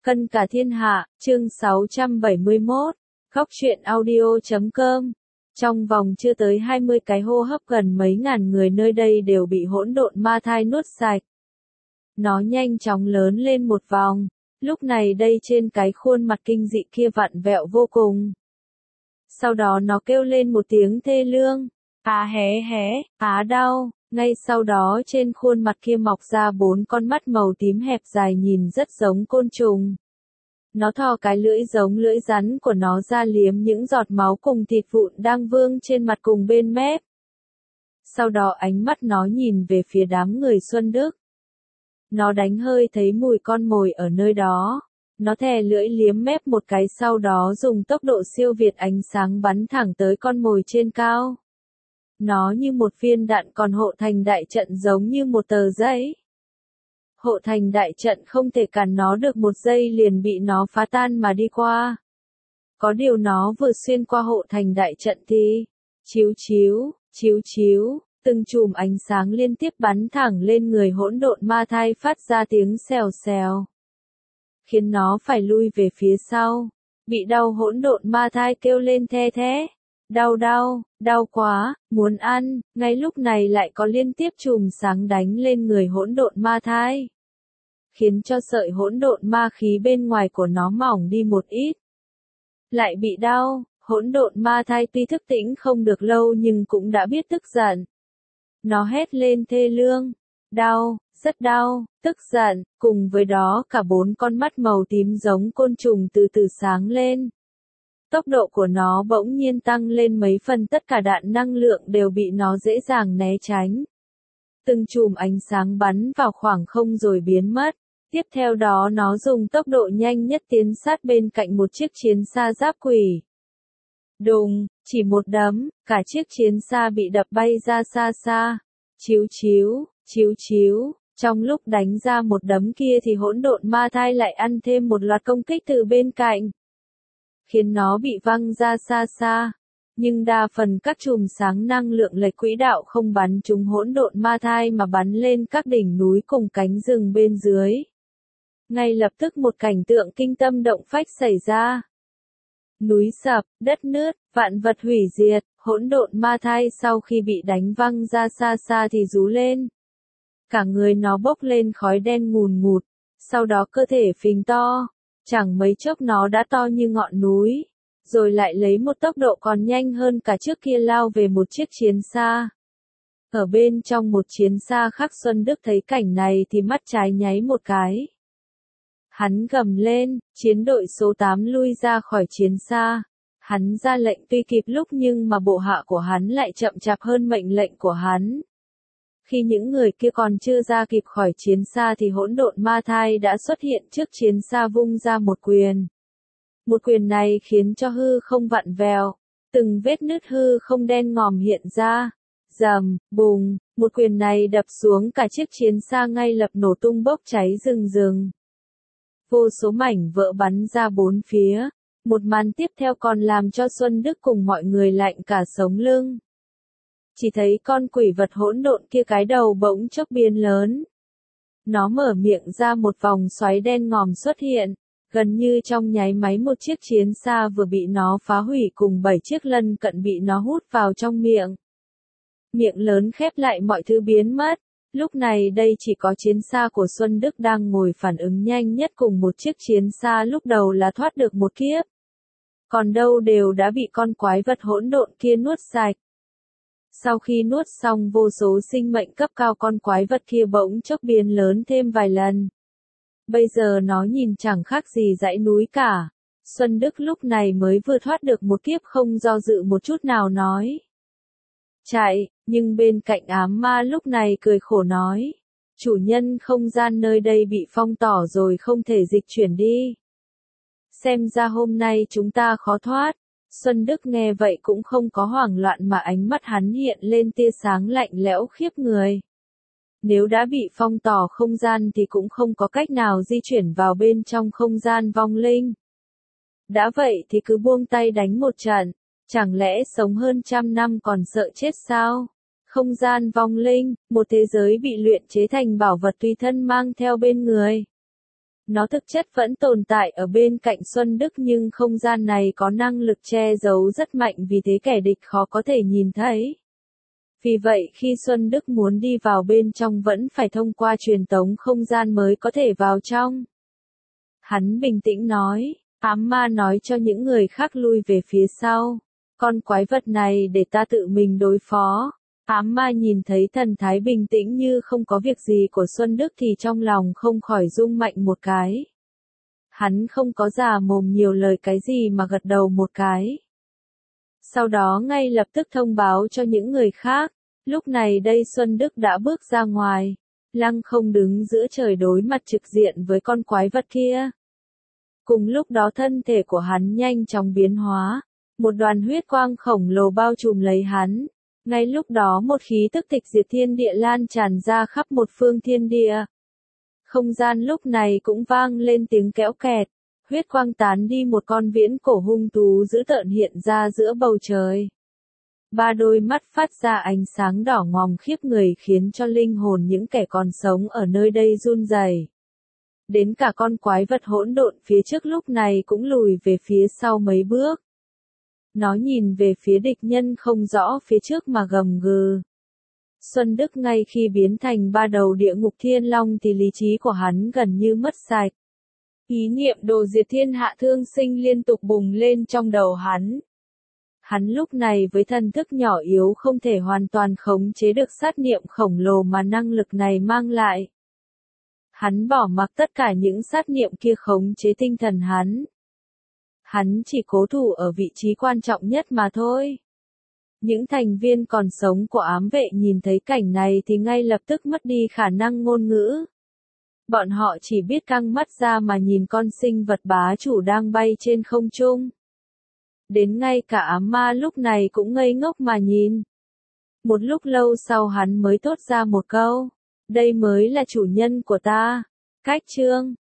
Cân cả thiên hạ, chương 671, khóc chuyện audio.com. Trong vòng chưa tới 20 cái hô hấp gần mấy ngàn người nơi đây đều bị hỗn độn ma thai nuốt sạch. Nó nhanh chóng lớn lên một vòng, lúc này đây trên cái khuôn mặt kinh dị kia vặn vẹo vô cùng. Sau đó nó kêu lên một tiếng thê lương, á hé hé, á đau. Ngay sau đó trên khuôn mặt kia mọc ra 4 con mắt màu tím hẹp dài nhìn rất giống côn trùng. Nó thò cái lưỡi giống lưỡi rắn của nó ra liếm những giọt máu cùng thịt vụn đang vương trên mặt cùng bên mép. Sau đó ánh mắt nó nhìn về phía đám người Xuân Đức. Nó đánh hơi thấy mùi con mồi ở nơi đó. Nó thè lưỡi liếm mép một cái sau đó dùng tốc độ siêu việt ánh sáng bắn thẳng tới con mồi trên cao. Nó như một viên đạn còn hộ thành đại trận giống như một tờ giấy. Hộ thành đại trận không thể cản nó được một giây liền bị nó phá tan mà đi qua. Có điều nó vừa xuyên qua hộ thành đại trận thì, chiếu chiếu, chiếu chiếu, từng chùm ánh sáng liên tiếp bắn thẳng lên người hỗn độn ma thai phát ra tiếng xèo xèo. Khiến nó phải lui về phía sau. Bị đau hỗn độn ma thai kêu lên the thé. Đau đau, đau quá, muốn ăn, ngay lúc này lại có liên tiếp chùm sáng đánh lên người hỗn độn ma thai. Khiến cho sợi hỗn độn ma khí bên ngoài của nó mỏng đi một ít. Lại bị đau, hỗn độn ma thai tuy thức tỉnh không được lâu nhưng cũng đã biết tức giận. Nó hét lên thê lương, đau, rất đau, tức giận, cùng với đó cả 4 con mắt màu tím giống côn trùng từ từ sáng lên. Tốc độ của nó bỗng nhiên tăng lên mấy phần, tất cả đạn năng lượng đều bị nó dễ dàng né tránh. Từng chùm ánh sáng bắn vào khoảng không rồi biến mất. Tiếp theo đó nó dùng tốc độ nhanh nhất tiến sát bên cạnh một chiếc chiến xa giáp quỷ. Đùng, chỉ một đấm, cả chiếc chiến xa bị đập bay ra xa xa. Chiếu chiếu, chiếu chiếu, trong lúc đánh ra một đấm kia thì hỗn độn ma thai lại ăn thêm một loạt công kích từ bên cạnh. Khiến nó bị văng ra xa xa. Nhưng đa phần các chùm sáng năng lượng lệch quỹ đạo không bắn trúng hỗn độn ma thai mà bắn lên các đỉnh núi cùng cánh rừng bên dưới. Ngay lập tức một cảnh tượng kinh tâm động phách xảy ra. Núi sập, đất nứt, vạn vật hủy diệt, hỗn độn ma thai sau khi bị đánh văng ra xa xa thì rú lên. Cả người nó bốc lên khói đen ngùn ngụt, sau đó cơ thể phình to. Chẳng mấy chốc nó đã to như ngọn núi, rồi lại lấy một tốc độ còn nhanh hơn cả trước kia lao về một chiếc chiến xa. Ở bên trong một chiến xa khác Xuân Đức thấy cảnh này thì mắt trái nháy một cái. Hắn gầm lên, chiến đội số 8 lui ra khỏi chiến xa. Hắn ra lệnh tuy kịp lúc nhưng mà bộ hạ của hắn lại chậm chạp hơn mệnh lệnh của hắn. Khi những người kia còn chưa ra kịp khỏi chiến xa thì hỗn độn ma thai đã xuất hiện trước chiến xa vung ra một quyền. Một quyền này khiến cho hư không vặn vẹo, từng vết nứt hư không đen ngòm hiện ra. Rầm, bùng, một quyền này đập xuống cả chiếc chiến xa ngay lập nổ tung bốc cháy rừng rừng. Vô số mảnh vỡ bắn ra bốn phía. Một màn tiếp theo còn làm cho Xuân Đức cùng mọi người lạnh cả sống lưng. Chỉ thấy con quỷ vật hỗn độn kia cái đầu bỗng chốc biến lớn. Nó mở miệng ra một vòng xoáy đen ngòm xuất hiện. Gần như trong nháy máy một chiếc chiến xa vừa bị nó phá hủy cùng 7 chiếc lân cận bị nó hút vào trong miệng. Miệng lớn khép lại mọi thứ biến mất. Lúc này đây chỉ có chiến xa của Xuân Đức đang ngồi phản ứng nhanh nhất cùng một chiếc chiến xa lúc đầu là thoát được một kiếp. Còn đâu đều đã bị con quái vật hỗn độn kia nuốt sạch. Sau khi nuốt xong vô số sinh mệnh cấp cao con quái vật kia bỗng chốc biến lớn thêm vài lần. Bây giờ nó nhìn chẳng khác gì dãy núi cả. Xuân Đức lúc này mới vừa thoát được một kiếp không do dự một chút nào nói. Chạy, nhưng bên cạnh ám ma lúc này cười khổ nói. Chủ nhân không gian nơi đây bị phong tỏa rồi không thể dịch chuyển đi. Xem ra hôm nay chúng ta khó thoát. Xuân Đức nghe vậy cũng không có hoảng loạn mà ánh mắt hắn hiện lên tia sáng lạnh lẽo khiếp người. Nếu đã bị phong tỏa không gian thì cũng không có cách nào di chuyển vào bên trong không gian vong linh. Đã vậy thì cứ buông tay đánh một trận, chẳng lẽ sống hơn 100 năm còn sợ chết sao? Không gian vong linh, một thế giới bị luyện chế thành bảo vật tùy thân mang theo bên người. Nó thực chất vẫn tồn tại ở bên cạnh Xuân Đức nhưng không gian này có năng lực che giấu rất mạnh vì thế kẻ địch khó có thể nhìn thấy. Vì vậy khi Xuân Đức muốn đi vào bên trong vẫn phải thông qua truyền tống không gian mới có thể vào trong. Hắn bình tĩnh nói, ám ma nói cho những người khác lui về phía sau. Con quái vật này để ta tự mình đối phó. Ám ma nhìn thấy thần thái bình tĩnh như không có việc gì của Xuân Đức thì trong lòng không khỏi rung mạnh một cái. Hắn không có già mồm nhiều lời cái gì mà gật đầu một cái. Sau đó ngay lập tức thông báo cho những người khác. Lúc này đây Xuân Đức đã bước ra ngoài. Lăng không đứng giữa trời đối mặt trực diện với con quái vật kia. Cùng lúc đó thân thể của hắn nhanh chóng biến hóa. Một đoàn huyết quang khổng lồ bao trùm lấy hắn. Ngay lúc đó một khí tức tịch diệt thiên địa lan tràn ra khắp một phương thiên địa. Không gian lúc này cũng vang lên tiếng kéo kẹt. Huyết quang tán đi một con viễn cổ hung thú dữ tợn hiện ra giữa bầu trời. Ba đôi mắt phát ra ánh sáng đỏ ngòm khiếp người khiến cho linh hồn những kẻ còn sống ở nơi đây run rẩy. Đến cả con quái vật hỗn độn phía trước lúc này cũng lùi về phía sau mấy bước. Nó nhìn về phía địch nhân không rõ phía trước mà gầm gừ. Xuân Đức ngay khi biến thành ba đầu địa ngục thiên long thì lý trí của hắn gần như mất sạch. Ý niệm đồ diệt thiên hạ thương sinh liên tục bùng lên trong đầu hắn. Hắn lúc này với thần thức nhỏ yếu không thể hoàn toàn khống chế được sát niệm khổng lồ mà năng lực này mang lại. Hắn bỏ mặc tất cả những sát niệm kia khống chế tinh thần hắn. Hắn chỉ cố thủ ở vị trí quan trọng nhất mà thôi. Những thành viên còn sống của ám vệ nhìn thấy cảnh này thì ngay lập tức mất đi khả năng ngôn ngữ. Bọn họ chỉ biết căng mắt ra mà nhìn con sinh vật bá chủ đang bay trên không trung. Đến ngay cả ám ma lúc này cũng ngây ngốc mà nhìn. Một lúc lâu sau hắn mới thốt ra một câu. Đây mới là chủ nhân của ta. Cách chương